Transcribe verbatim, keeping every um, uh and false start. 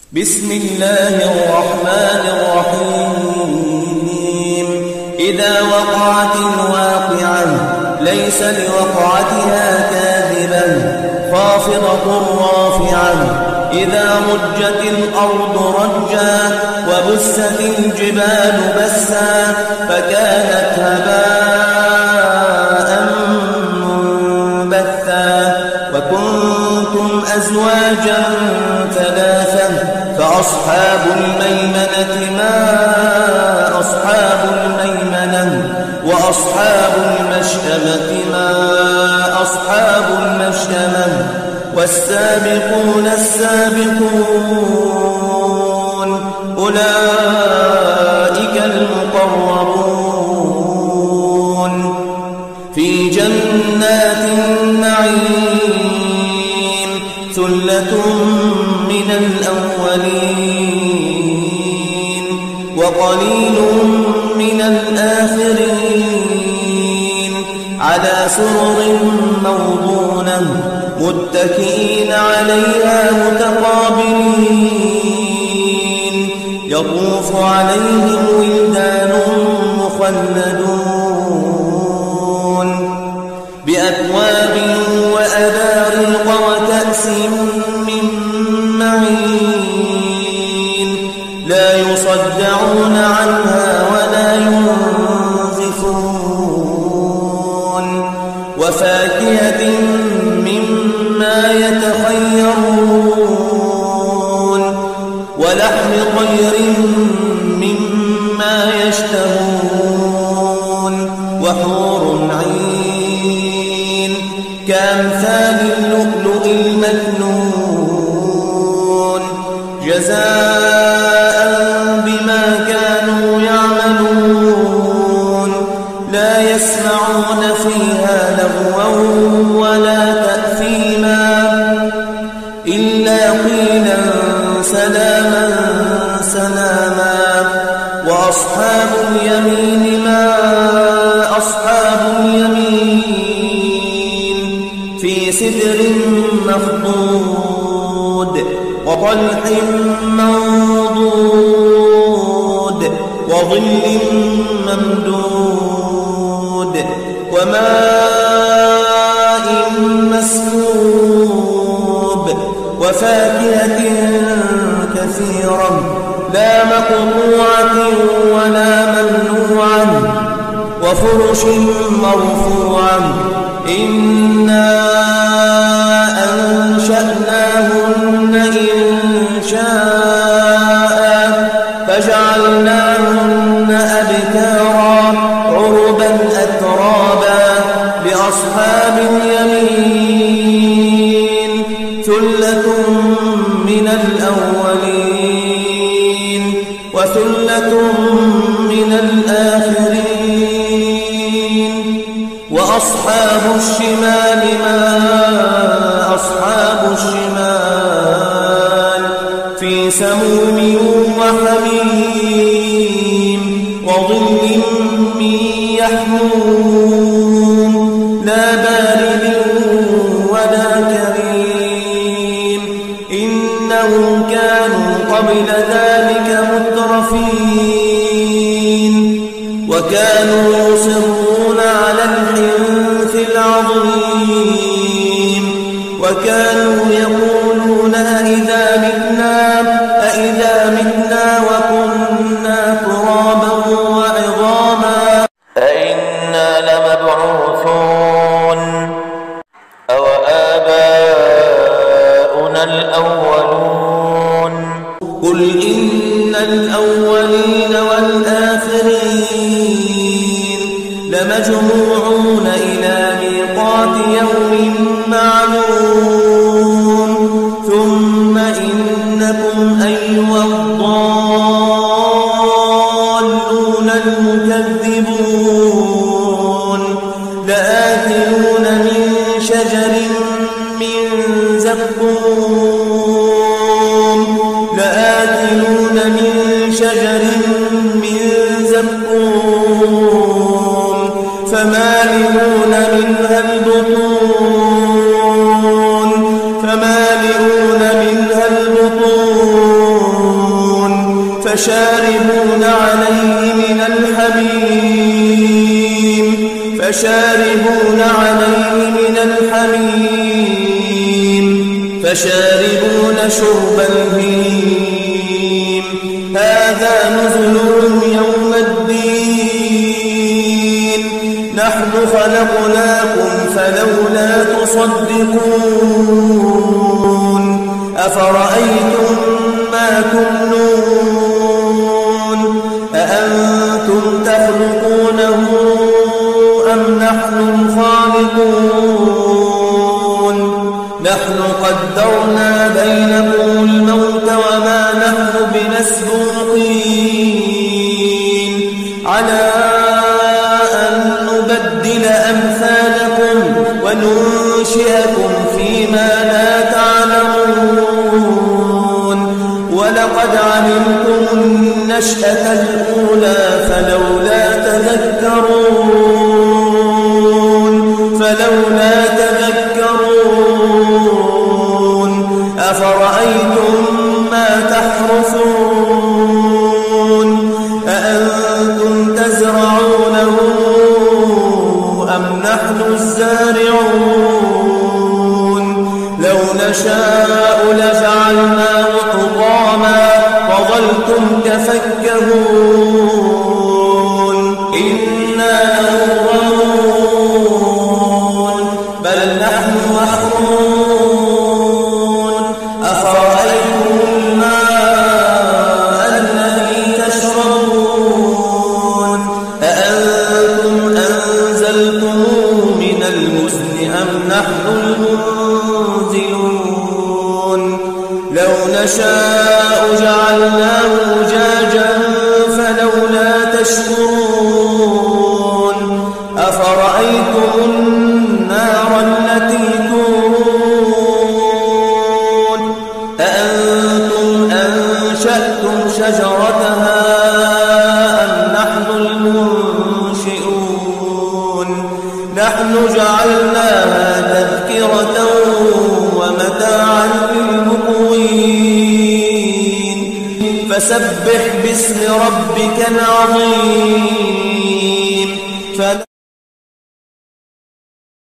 بسم الله الرحمن الرحيم إذا وقعت الواقعة ليس لوقعتها كاذبة خافضة رافعة إذا رجت الأرض رجا وبست الجبال بسا فكانت هباء منبثا وكنتم أزواجا ثلاثا فأصحاب الميمنة ما أصحاب الميمنة وأصحاب المشأمة ما أصحاب المشأمة والسابقون السابقون أولئك المقربون في جنات النعيم ثلة من الأولين وقليل من الآخرين على سرر موضونة متكئين عليها متقابلين يطوف عليهم ولدان مخلدون بأكواب وأباريق وكأس من معين لا يصدعون عنها ولا ينزفون وفاكهة مما يتخيرون ولحم طير مما يشتهون وحور عين كأمثال اللؤلؤ المكنون جزاء بما كانوا يعملون لا يسمعون فيها لغوا ولا تأثيما إلا قيلا سلاما سلاما وأصحاب اليمين ما أصحاب اليمين في سدر مخضود وطلح منضود وظل ممدود وماء مسكوب وفاكهة كثيرة لا مقطوعة ولا ممنوعة وفرش مرفوعة إنا أنشأناهن إنشاء فجعلناهن أبكارا عربا أترابا لأصحاب اليمين ثلة من الأولين وثلة من الآخرين وأصحاب الشمال ما أصحاب الشمال في سموم وحميم وظل من يحموم لا بارد ولا كريم إنهم كانوا قبل ذلك مترفين وكانوا يصرون على الحنث العظيم وكانوا يقولون أئذا متنا أئذا متنا وكنا ترابا وعظاما أئنا لمبعوثون أو آباؤنا الأولون قل إن الأولين والآخرين لمجموعون إلى ميقات يوم معلوم ثم إنكم أيها الضالون المكذبون لآكلون من شجر من زقوم لآكلون من شجر من زقوم فمالئون منها البطون فمالئون منها البطون فشاربون عليه من الحميم فشاربون عليه من الحميم فشاربون شرب الهيم هذا نزلهم يوم الدين نحن خلقناكم فلولا تصدقون أفرأيتم ما تمنون أأنتم تخلقونه أم نحن الخالقون نحن قدرنا بينكم الموت وما نحن بمسبوقين على أن نبدل أمثالكم وننشئكم فيما لا تعلمون ولقد علمتم النشأة الأولى فلولا تذكرون فلولا تذكرون أفرأيتم ما تحرثون أأنتم تزرعونه أم نحن الزارعون لو نشاء لجعلناه حطاما فظلتم تفكهون إنا لمغرمون بل نحن محرومون أفرأيتم الماء الذي تشربون أأنتم أنزلتموه من المزن أم نحن المنزلون لو نشاء جعلناه أجاجا فلولا تشكرون أفرأيتم النار التي تورون أأنتم أنشأتم شجرتها أم نحن المنشئون نحن جعلناها تذكرة ومتاعا للمقوين فسبح باسم ربك العظيم